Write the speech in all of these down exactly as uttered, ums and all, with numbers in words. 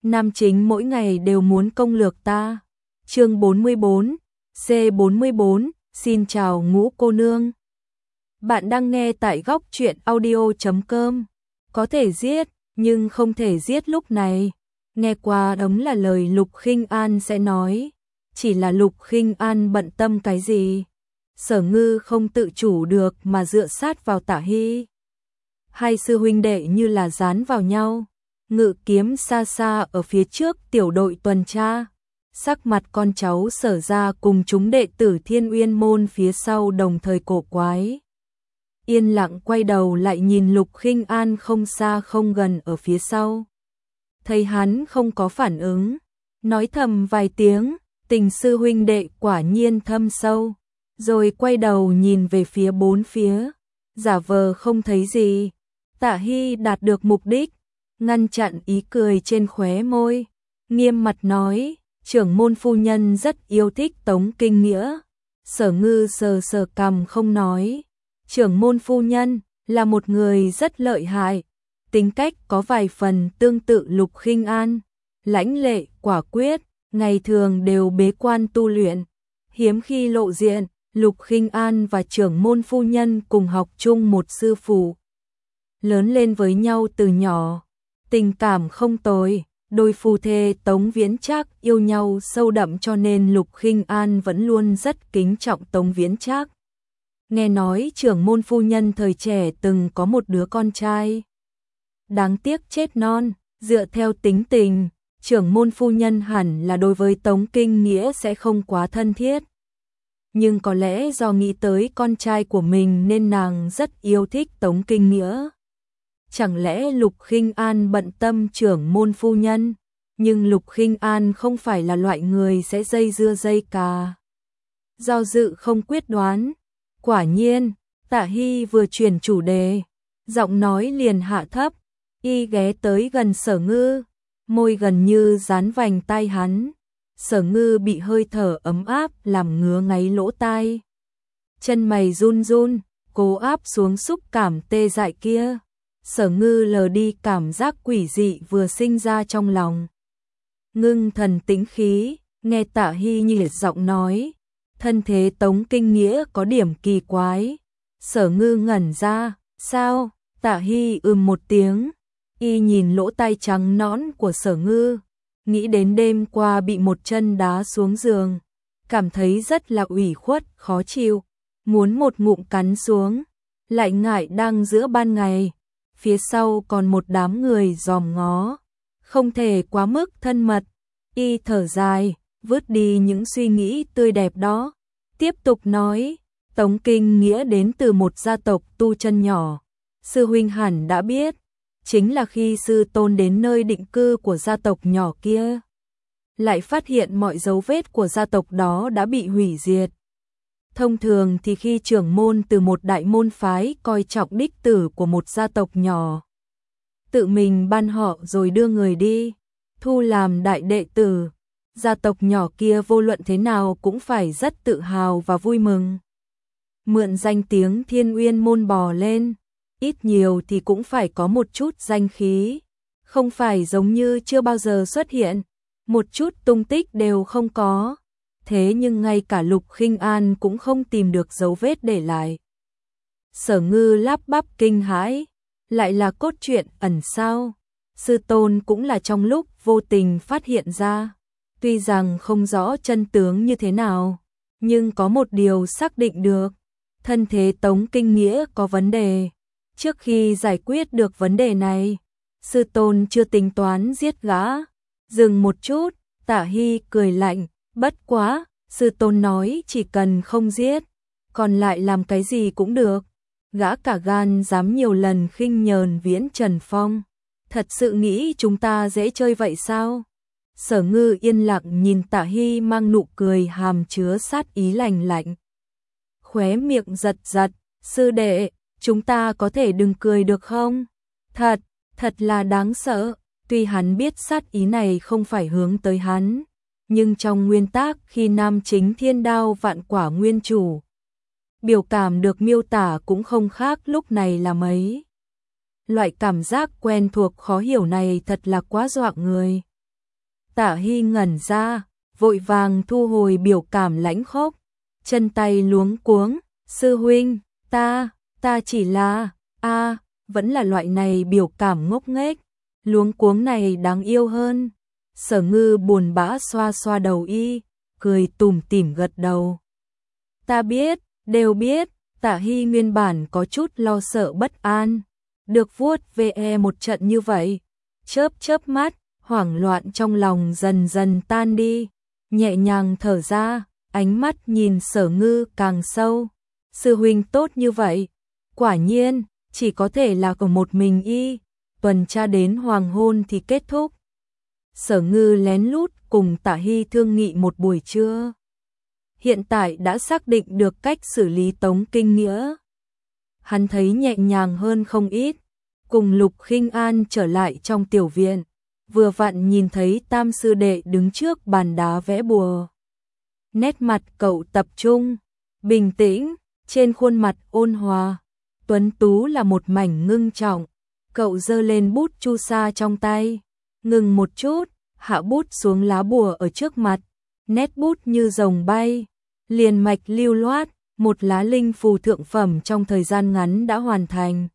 Nam chính mỗi ngày đều muốn công lược ta. Chương bốn mươi bốn, C bốn mươi bốn, xin chào Ngũ cô nương. Bạn đang nghe tại góc truyện audio chấm com. Có thể giết, nhưng không thể giết lúc này. Nghe qua đống là lời Lục Khinh An sẽ nói. Chỉ là Lục Khinh An bận tâm cái gì? Sở Ngư không tự chủ được mà dựa sát vào Tạ Hy. Hai sư huynh đệ như là dán vào nhau. Ngự kiếm xa xa ở phía trước tiểu đội tuần tra. Sắc mặt con cháu Sở ra cùng chúng đệ tử Thiên Uyên môn phía sau đồng thời cổ quái. Yên lặng quay đầu lại nhìn Lục Khinh An không xa không gần ở phía sau. Thấy hắn không có phản ứng, nói thầm vài tiếng, tình sư huynh đệ quả nhiên thâm sâu. Rồi quay đầu nhìn về phía bốn phía, giả vờ không thấy gì. Tạ Hy đạt được mục đích, ngăn chặn ý cười trên khóe môi, nghiêm mặt nói, trưởng môn phu nhân rất yêu thích Tống Kinh Nghĩa. Sở Ngư sờ sờ cằm không nói, trưởng môn phu nhân là một người rất lợi hại, tính cách có vài phần tương tự Lục Khinh An, lãnh lệ, quả quyết, ngày thường đều bế quan tu luyện, hiếm khi lộ diện. Lục Khinh An và trưởng môn phu nhân cùng học chung một sư phụ, lớn lên với nhau từ nhỏ, tình cảm không tồi, đôi phu thê Tống Viễn Trác yêu nhau sâu đậm cho nên Lục Khinh An vẫn luôn rất kính trọng Tống Viễn Trác. Nghe nói trưởng môn phu nhân thời trẻ từng có một đứa con trai, đáng tiếc chết non, dựa theo tính tình, trưởng môn phu nhân hẳn là đối với Tống Kinh Nghĩa sẽ không quá thân thiết. Nhưng có lẽ do nghĩ tới con trai của mình nên nàng rất yêu thích Tống Kinh Nghĩa. Chẳng lẽ Lục Khinh An bận tâm trưởng môn phu nhân, nhưng Lục Khinh An không phải là loại người sẽ dây dưa dây cà. Do dự không quyết đoán, quả nhiên, Tạ Hy vừa chuyển chủ đề, giọng nói liền hạ thấp, y ghé tới gần Sở Ngư, môi gần như dán vành tai hắn. Sở Ngư bị hơi thở ấm áp làm ngứa ngáy lỗ tai. Chân mày run run, cố áp xuống xúc cảm tê dại kia. Sở Ngư lờ đi cảm giác quỷ dị vừa sinh ra trong lòng. Ngưng thần tĩnh khí, nghe Tạ Hy nhỉ giọng nói. Thân thế Tống Kinh Nghĩa có điểm kỳ quái. Sở Ngư ngẩn ra, sao? Tạ Hy ừm một tiếng. Y nhìn lỗ tai trắng nõn của Sở Ngư. Nghĩ đến đêm qua bị một chân đá xuống giường, cảm thấy rất là ủy khuất, khó chịu, muốn một ngụm cắn xuống, lại ngại đang giữa ban ngày, phía sau còn một đám người dòm ngó, không thể quá mức thân mật. Y thở dài, vứt đi những suy nghĩ tươi đẹp đó, tiếp tục nói, Tống Kinh Nghĩa đến từ một gia tộc tu chân nhỏ, sư huynh hẳn đã biết. Chính là khi sư tôn đến nơi định cư của gia tộc nhỏ kia, lại phát hiện mọi dấu vết của gia tộc đó đã bị hủy diệt. Thông thường thì khi trưởng môn từ một đại môn phái coi trọng đích tử của một gia tộc nhỏ, tự mình ban họ rồi đưa người đi, thu làm đại đệ tử, gia tộc nhỏ kia vô luận thế nào cũng phải rất tự hào và vui mừng. Mượn danh tiếng Thiên Uyên môn bò lên, ít nhiều thì cũng phải có một chút danh khí, không phải giống như chưa bao giờ xuất hiện, một chút tung tích đều không có. Thế nhưng ngay cả Lục Khinh An cũng không tìm được dấu vết để lại. Sở Ngư lắp bắp kinh hãi, lại là cốt truyện ẩn sao? Sư tôn cũng là trong lúc vô tình phát hiện ra, tuy rằng không rõ chân tướng như thế nào, nhưng có một điều xác định được, thân thế Tống Kinh Nghĩa có vấn đề. Trước khi giải quyết được vấn đề này, sư tôn chưa tính toán giết gã. Dừng một chút, Tạ Hy cười lạnh, bất quá, sư tôn nói chỉ cần không giết, còn lại làm cái gì cũng được. Gã cả gan dám nhiều lần khinh nhờn Viễn Trần Phong. Thật sự nghĩ chúng ta dễ chơi vậy sao? Sở Ngư yên lặng nhìn Tạ Hy mang nụ cười hàm chứa sát ý lạnh lạnh. Khóe miệng giật giật, sư đệ, chúng ta có thể đừng cười được không? Thật, thật là đáng sợ. Tuy hắn biết sát ý này không phải hướng tới hắn, nhưng trong nguyên tác khi nam chính Thiên Đao Vạn Quả nguyên chủ, biểu cảm được miêu tả cũng không khác lúc này là mấy. Loại cảm giác quen thuộc khó hiểu này thật là quá dọa người. Tạ Hy ngẩn ra, vội vàng thu hồi biểu cảm lãnh khốc, chân tay luống cuống, sư huynh, ta, ta chỉ là, a vẫn là loại này biểu cảm ngốc nghếch, luống cuống này đáng yêu hơn. Sở Ngư buồn bã xoa xoa đầu y, cười tủm tỉm gật đầu. Ta biết, đều biết. Tạ Hy nguyên bản có chút lo sợ bất an, được vuốt ve một trận như vậy, chớp chớp mắt, hoảng loạn trong lòng dần dần tan đi, nhẹ nhàng thở ra, ánh mắt nhìn Sở Ngư càng sâu. Sư huynh tốt như vậy, quả nhiên, chỉ có thể là của một mình y, tuần tra đến hoàng hôn thì kết thúc. Sở Ngư lén lút cùng Tạ Hy thương nghị một buổi trưa. Hiện tại đã xác định được cách xử lý Tống Kinh Nghĩa. Hắn thấy nhẹ nhàng hơn không ít, cùng Lục Khinh An trở lại trong tiểu viện, vừa vặn nhìn thấy Tam sư đệ đứng trước bàn đá vẽ bùa. Nét mặt cậu tập trung, bình tĩnh, trên khuôn mặt ôn hòa, tuấn tú là một mảnh ngưng trọng. Cậu giơ lên bút chu sa trong tay, ngừng một chút, hạ bút xuống lá bùa ở trước mặt, nét bút như rồng bay, liền mạch lưu loát, một lá linh phù thượng phẩm trong thời gian ngắn đã hoàn thành.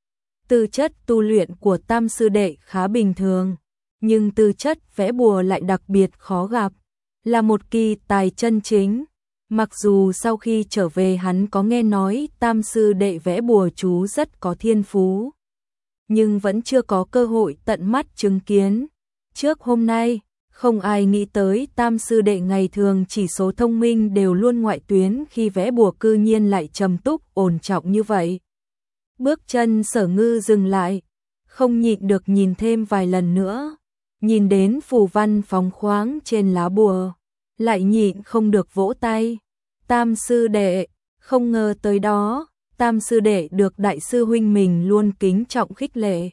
Tư chất tu luyện của Tam sư đệ khá bình thường, nhưng tư chất vẽ bùa lại đặc biệt khó gặp, là một kỳ tài chân chính. Mặc dù sau khi trở về hắn có nghe nói Tam sư đệ vẽ bùa chú rất có thiên phú, nhưng vẫn chưa có cơ hội tận mắt chứng kiến. Trước hôm nay, không ai nghĩ tới Tam sư đệ ngày thường chỉ số thông minh đều luôn ngoại tuyến, khi vẽ bùa cư nhiên lại trầm túc ổn trọng như vậy. Bước chân Sở Ngư dừng lại, không nhịn được nhìn thêm vài lần nữa, nhìn đến phù văn phóng khoáng trên lá bùa, lại nhịn không được vỗ tay. Tam sư đệ, không ngờ tới đó, Tam sư đệ được đại sư huynh mình luôn kính trọng khích lệ.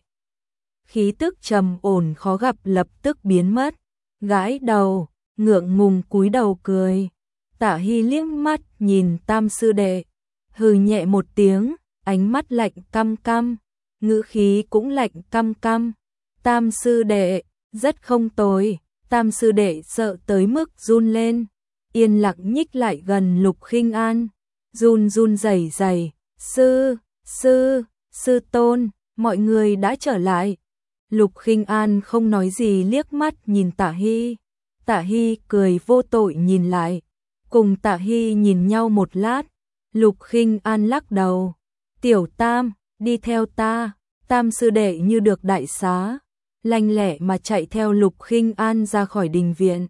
Khí tức trầm ổn khó gặp lập tức biến mất, gãi đầu, ngượng ngùng cúi đầu cười. Tạ Hy liếc mắt nhìn Tam sư đệ, hừ nhẹ một tiếng, ánh mắt lạnh căm căm, ngữ khí cũng lạnh căm căm. Tam sư đệ, rất không tồi. Tam sư đệ sợ tới mức run lên, yên lặng nhích lại gần Lục Khinh An, run run rẩy rẩy, sư, sư, sư tôn, mọi người đã trở lại. Lục Khinh An không nói gì, liếc mắt nhìn Tạ Hy. Tạ Hy cười vô tội nhìn lại, cùng Tạ Hy nhìn nhau một lát. Lục Khinh An lắc đầu, tiểu Tam, đi theo ta. Tam sư đệ như được đại xá, lanh lẹ mà chạy theo Lục Khinh An ra khỏi đình viện.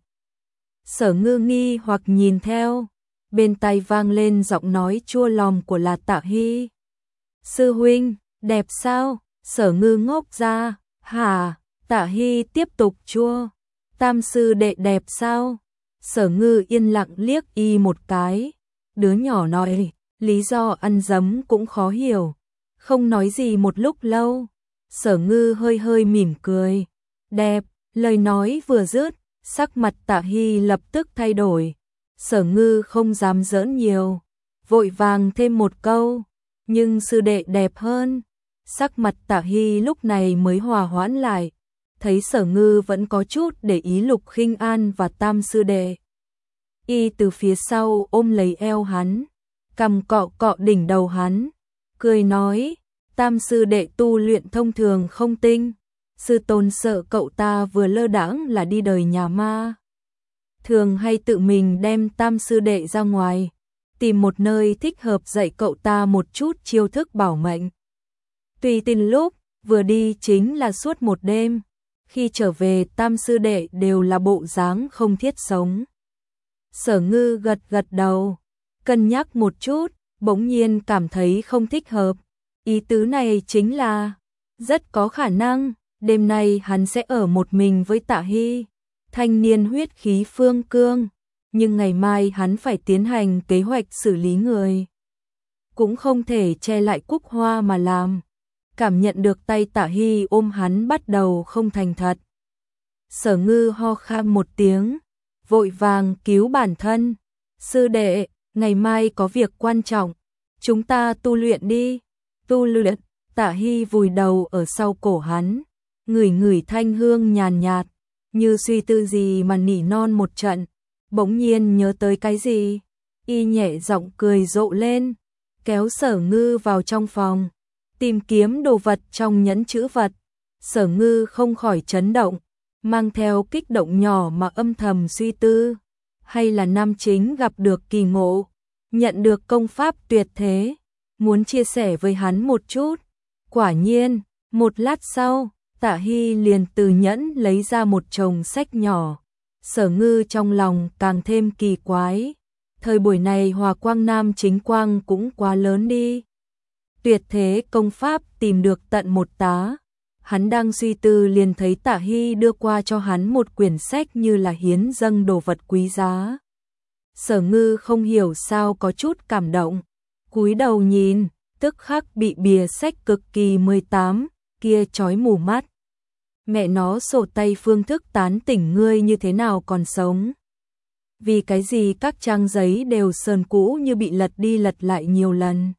Sở Ngư nghi hoặc nhìn theo, bên tai vang lên giọng nói chua lòm của là Tạ Hy. Sư huynh, đẹp sao? Sở Ngư ngốc ra, hả? Tạ Hy tiếp tục chua, Tam sư đệ đẹp sao? Sở Ngư yên lặng liếc y một cái, đứa nhỏ nói, lý do ăn dấm cũng khó hiểu, không nói gì một lúc lâu. Sở Ngư hơi hơi mỉm cười, đẹp. Lời nói vừa dứt, sắc mặt Tạ Hy lập tức thay đổi. Sở Ngư không dám giỡn nhiều, vội vàng thêm một câu, nhưng sư đệ đẹp hơn. Sắc mặt Tạ Hy lúc này mới hòa hoãn lại, thấy Sở Ngư vẫn có chút để ý Lục Khinh An và Tam sư đệ. Y từ phía sau ôm lấy eo hắn, cằm cọ cọ đỉnh đầu hắn, cười nói, Tam sư đệ tu luyện thông thường không tinh, sư tôn sợ cậu ta vừa lơ đãng là đi đời nhà ma, thường hay tự mình đem Tam sư đệ ra ngoài, tìm một nơi thích hợp dạy cậu ta một chút chiêu thức bảo mệnh. Tùy tin lúc vừa đi chính là suốt một đêm, khi trở về Tam sư đệ đều là bộ dáng không thiết sống. Sở Ngư gật gật đầu, cân nhắc một chút, bỗng nhiên cảm thấy không thích hợp. Ý tứ này chính là, rất có khả năng, đêm nay hắn sẽ ở một mình với Tạ Hy, thanh niên huyết khí phương cương, nhưng ngày mai hắn phải tiến hành kế hoạch xử lý người. Cũng không thể che lại cúc hoa mà làm. Cảm nhận được tay Tạ Hy ôm hắn bắt đầu không thành thật. Sở Ngư ho khan một tiếng, vội vàng cứu bản thân. Sư đệ, ngày mai có việc quan trọng, chúng ta tu luyện đi. Tu luyện. Tạ Hy vùi đầu ở sau cổ hắn, ngửi ngửi thanh hương nhàn nhạt, như suy tư gì mà nỉ non một trận, bỗng nhiên nhớ tới cái gì, y nhẹ giọng cười rộ lên, kéo Sở Ngư vào trong phòng, tìm kiếm đồ vật trong nhẫn chữ vật. Sở Ngư không khỏi chấn động, mang theo kích động nhỏ mà âm thầm suy tư, hay là nam chính gặp được kỳ ngộ, nhận được công pháp tuyệt thế, muốn chia sẻ với hắn một chút. Quả nhiên, một lát sau, Tạ Hy liền từ nhẫn lấy ra một chồng sách nhỏ. Sở Ngư trong lòng càng thêm kỳ quái, thời buổi này Hòa Quang nam chính quang cũng quá lớn đi. Tuyệt thế công pháp tìm được tận một tá. Hắn đang suy tư liền thấy Tạ Hy đưa qua cho hắn một quyển sách như là hiến dâng đồ vật quý giá. Sở Ngư không hiểu sao có chút cảm động, cúi đầu nhìn, tức khắc bị bìa sách cực kỳ mười tám kia chói mù mắt. Mẹ nó, sổ tay phương thức tán tỉnh ngươi như thế nào còn sống? Vì cái gì các trang giấy đều sờn cũ như bị lật đi lật lại nhiều lần?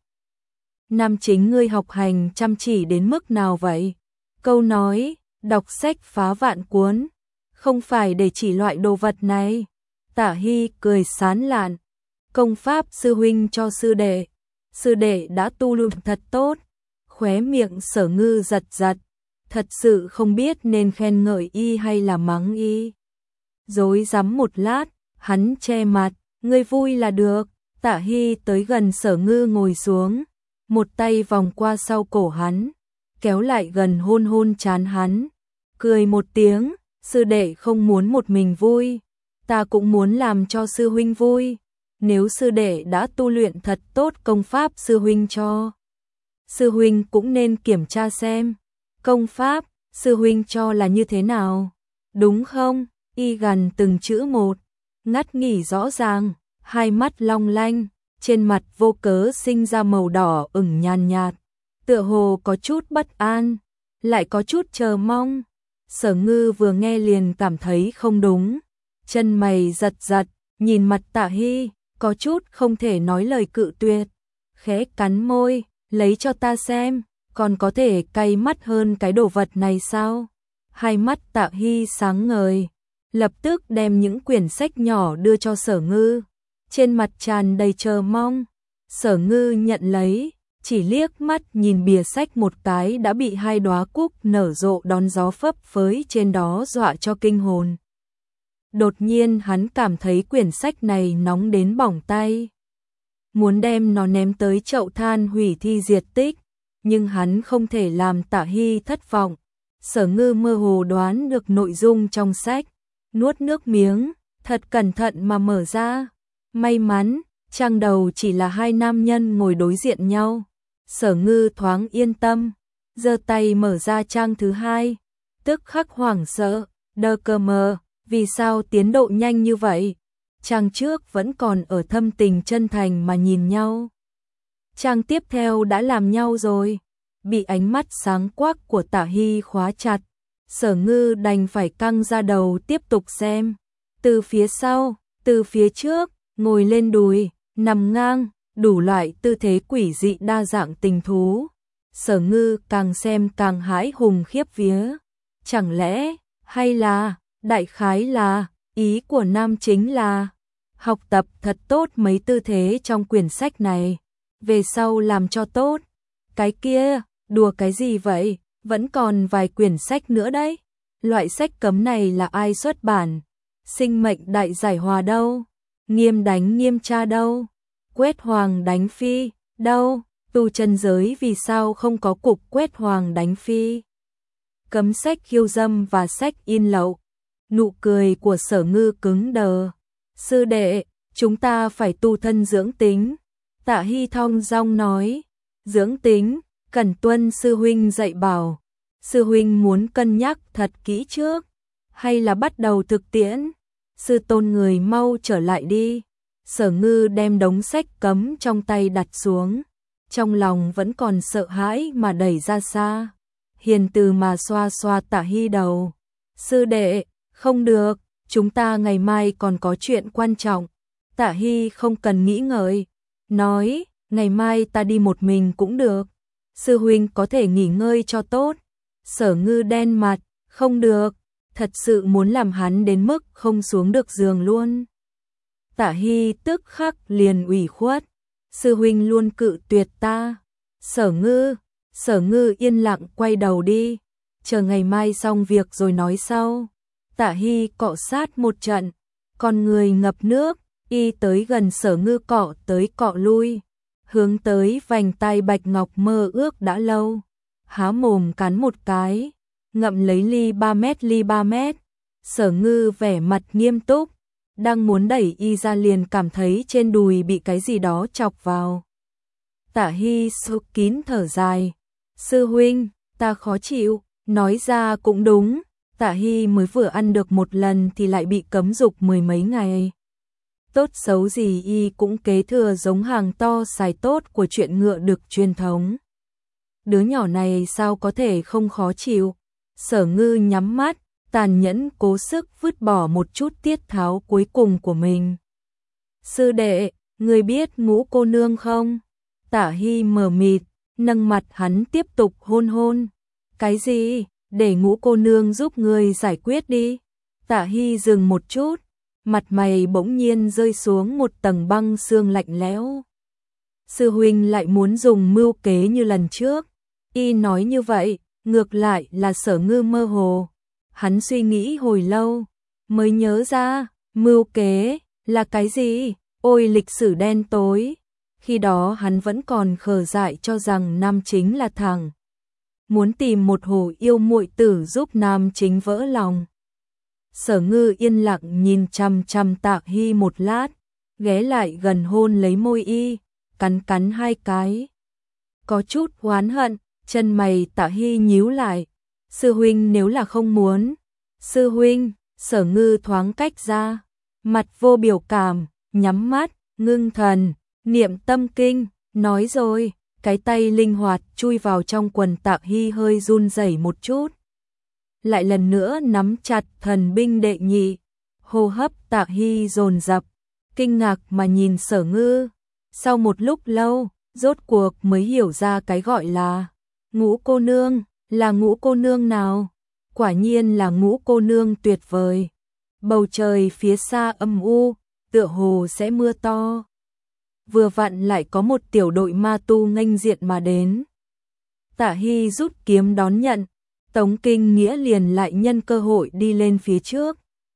Nam chính ngươi học hành chăm chỉ đến mức nào vậy? Câu nói, đọc sách phá vạn cuốn, không phải để chỉ loại đồ vật này. Tạ Hy cười sán lạn, công pháp sư huynh cho sư đệ, sư đệ đã tu luyện thật tốt. Khóe miệng Sở Ngư giật giật, thật sự không biết nên khen ngợi y hay là mắng y. Rối rắm một lát, hắn che mặt, ngươi vui là được. Tạ Hy tới gần Sở Ngư ngồi xuống, một tay vòng qua sau cổ hắn, kéo lại gần hôn hôn trán hắn, cười một tiếng, sư đệ không muốn một mình vui, ta cũng muốn làm cho sư huynh vui. Nếu sư đệ đã tu luyện thật tốt công pháp sư huynh cho, sư huynh cũng nên kiểm tra xem, công pháp sư huynh cho là như thế nào, đúng không? Y gần từng chữ một, ngắt nghỉ rõ ràng, hai mắt long lanh, trên mặt vô cớ sinh ra màu đỏ ửng nhàn nhạt, tựa hồ có chút bất an, lại có chút chờ mong. Sở Ngư vừa nghe liền cảm thấy không đúng, chân mày giật giật, nhìn mặt Tạ Hy, có chút không thể nói lời cự tuyệt, khẽ cắn môi, lấy cho ta xem, còn có thể cay mắt hơn cái đồ vật này sao? Hai mắt Tạ Hy sáng ngời, lập tức đem những quyển sách nhỏ đưa cho Sở Ngư, trên mặt tràn đầy chờ mong. Sở Ngư nhận lấy, chỉ liếc mắt nhìn bìa sách một cái đã bị hai đóa cúc nở rộ đón gió phấp phới trên đó dọa cho kinh hồn. Đột nhiên hắn cảm thấy quyển sách này nóng đến bỏng tay, muốn đem nó ném tới chậu than hủy thi diệt tích, nhưng hắn không thể làm Tạ Hy thất vọng. Sở Ngư mơ hồ đoán được nội dung trong sách, nuốt nước miếng, thật cẩn thận mà mở ra. May mắn, trang đầu chỉ là hai nam nhân ngồi đối diện nhau. Sở Ngư thoáng yên tâm, giơ tay mở ra trang thứ hai, tức khắc hoảng sợ, đơ cơ mờ, vì sao tiến độ nhanh như vậy? Trang trước vẫn còn ở thâm tình chân thành mà nhìn nhau, trang tiếp theo đã làm nhau rồi. Bị ánh mắt sáng quắc của Tạ Hy khóa chặt, Sở Ngư đành phải căng ra đầu tiếp tục xem. Từ phía sau, từ phía trước, ngồi lên đùi, nằm ngang, đủ loại tư thế quỷ dị đa dạng tình thú. Sở Ngư càng xem càng hãi hùng khiếp vía. Chẳng lẽ, hay là, đại khái là, ý của nam chính là học tập thật tốt mấy tư thế trong quyển sách này, về sau làm cho tốt. Cái kia, đùa cái gì vậy, vẫn còn vài quyển sách nữa đấy. Loại sách cấm này là ai xuất bản? Sinh mệnh đại giải hòa đâu? Nghiêm đánh nghiêm tra đâu? Quét hoàng đánh phi đâu? Tu chân giới vì sao không có cục quét hoàng đánh phi? Cấm sách khiêu dâm và sách in lậu. Nụ cười của Sở Ngư cứng đờ. Sư đệ, chúng ta phải tu thân dưỡng tính. Tạ Hy thong dong nói. Dưỡng tính, cần tuân sư huynh dạy bảo. Sư huynh muốn cân nhắc thật kỹ trước, hay là bắt đầu thực tiễn? Sư tôn người mau trở lại đi. Sở Ngư đem đống sách cấm trong tay đặt xuống, trong lòng vẫn còn sợ hãi mà đẩy ra xa. Hiền từ mà xoa xoa Tạ Hy đầu. Sư đệ, không được, chúng ta ngày mai còn có chuyện quan trọng. Tạ Hy không cần nghĩ ngợi, nói, ngày mai ta đi một mình cũng được. Sư huynh có thể nghỉ ngơi cho tốt. Sở Ngư đen mặt, không được, thật sự muốn làm hắn đến mức không xuống được giường luôn. Tả Hy tức khắc liền ủy khuất, sư huynh luôn cự tuyệt ta. Sở Ngư, Sở Ngư yên lặng quay đầu đi, chờ ngày mai xong việc rồi nói sau. Tả Hy cọ sát một trận, con người ngập nước, y tới gần Sở Ngư cọ tới cọ lui, hướng tới vành tay bạch ngọc mơ ước đã lâu, há mồm cắn một cái, ngậm lấy ly ba mét ly ba mét. Sở Ngư vẻ mặt nghiêm túc, đang muốn đẩy y ra liền cảm thấy trên đùi bị cái gì đó chọc vào. Tả Hy sụp kín thở dài, sư huynh, ta khó chịu, nói ra cũng đúng, Tả Hy mới vừa ăn được một lần thì lại bị cấm dục mười mấy ngày. Tốt xấu gì y cũng kế thừa giống hàng to xài tốt của chuyện ngựa đực truyền thống. Đứa nhỏ này sao có thể không khó chịu. Sở Ngư nhắm mắt, tàn nhẫn cố sức vứt bỏ một chút tiết tháo cuối cùng của mình. Sư đệ, người biết Ngũ cô nương không? Tả Hy mờ mịt, nâng mặt hắn tiếp tục hôn hôn. Cái gì? Để Ngũ cô nương giúp người giải quyết đi. Tả Hy dừng một chút, mặt mày bỗng nhiên rơi xuống một tầng băng sương lạnh lẽo. Sư huynh lại muốn dùng mưu kế như lần trước. Y nói như vậy, ngược lại là Sở Ngư mơ hồ. Hắn suy nghĩ hồi lâu, mới nhớ ra, mưu kế là cái gì? Ôi lịch sử đen tối. Khi đó hắn vẫn còn khờ dại cho rằng nam chính là thằng muốn tìm một hồ yêu muội tử giúp nam chính vỡ lòng. Sở Ngư yên lặng nhìn chằm chằm Tả Hy một lát, ghé lại gần hôn lấy môi y, cắn cắn hai cái. Có chút oán hận, chân mày Tả Hy nhíu lại. Sư huynh nếu là không muốn. Sư huynh, Sở Ngư thoáng cách ra, mặt vô biểu cảm, nhắm mắt, ngưng thần, niệm tâm kinh, nói rồi, cái tay linh hoạt chui vào trong quần Tả Hy hơi run rẩy một chút. Lại lần nữa nắm chặt thần binh đệ nhị, hô hấp Tả Hy dồn dập, kinh ngạc mà nhìn Sở Ngư. Sau một lúc lâu, rốt cuộc mới hiểu ra cái gọi là Ngũ cô nương, là Ngũ cô nương nào? Quả nhiên là Ngũ cô nương tuyệt vời. Bầu trời phía xa âm u, tựa hồ sẽ mưa to. Vừa vặn lại có một tiểu đội ma tu nghênh diện mà đến. Tả Hy rút kiếm đón nhận, Tống Kinh Nghĩa liền lại nhân cơ hội đi lên phía trước.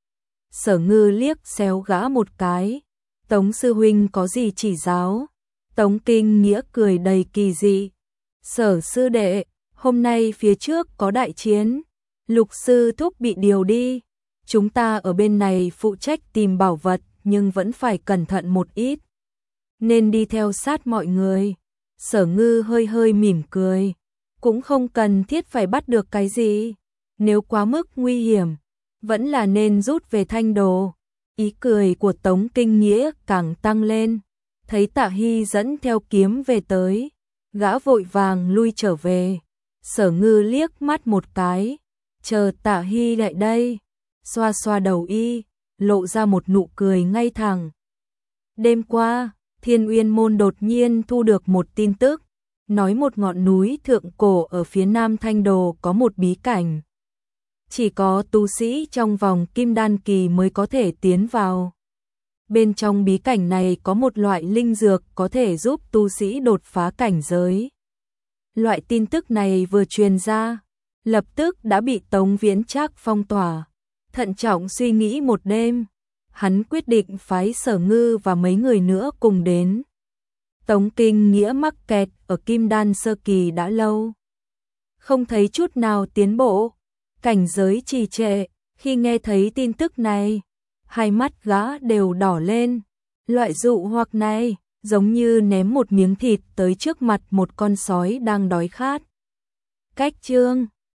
Sở Ngư liếc xéo gã một cái, Tống sư huynh có gì chỉ giáo? Tống Kinh Nghĩa cười đầy kỳ dị. Sở sư đệ, hôm nay phía trước có đại chiến, Lục sư thúc bị điều đi, chúng ta ở bên này phụ trách tìm bảo vật nhưng vẫn phải cẩn thận một ít, nên đi theo sát mọi người. Sở Ngư hơi hơi mỉm cười, cũng không cần thiết phải bắt được cái gì, nếu quá mức nguy hiểm, vẫn là nên rút về Thanh Đồ. Ý cười của Tống Kinh Nghĩa càng tăng lên, thấy Tả Hy dẫn theo kiếm về tới, gã vội vàng lui trở về. Sở Ngư liếc mắt một cái, chờ Tả Hy lại đây, xoa xoa đầu y, lộ ra một nụ cười ngay thẳng. Đêm qua, Thiên Uyên Môn đột nhiên thu được một tin tức, nói một ngọn núi thượng cổ ở phía nam Thanh Đồ có một bí cảnh. Chỉ có tu sĩ trong vòng Kim Đan kỳ mới có thể tiến vào. Bên trong bí cảnh này có một loại linh dược có thể giúp tu sĩ đột phá cảnh giới. Loại tin tức này vừa truyền ra, lập tức đã bị Tống Viễn Trác phong tỏa. Thận trọng suy nghĩ một đêm, hắn quyết định phái Sở Ngư và mấy người nữa cùng đến. Tống Kinh Nghĩa mắc kẹt ở Kim Đan sơ kỳ đã lâu, không thấy chút nào tiến bộ, cảnh giới trì trệ. Khi nghe thấy tin tức này, hai mắt gã đều đỏ lên. Loại dụ hoặc này giống như ném một miếng thịt tới trước mặt một con sói đang đói khát. Cách chương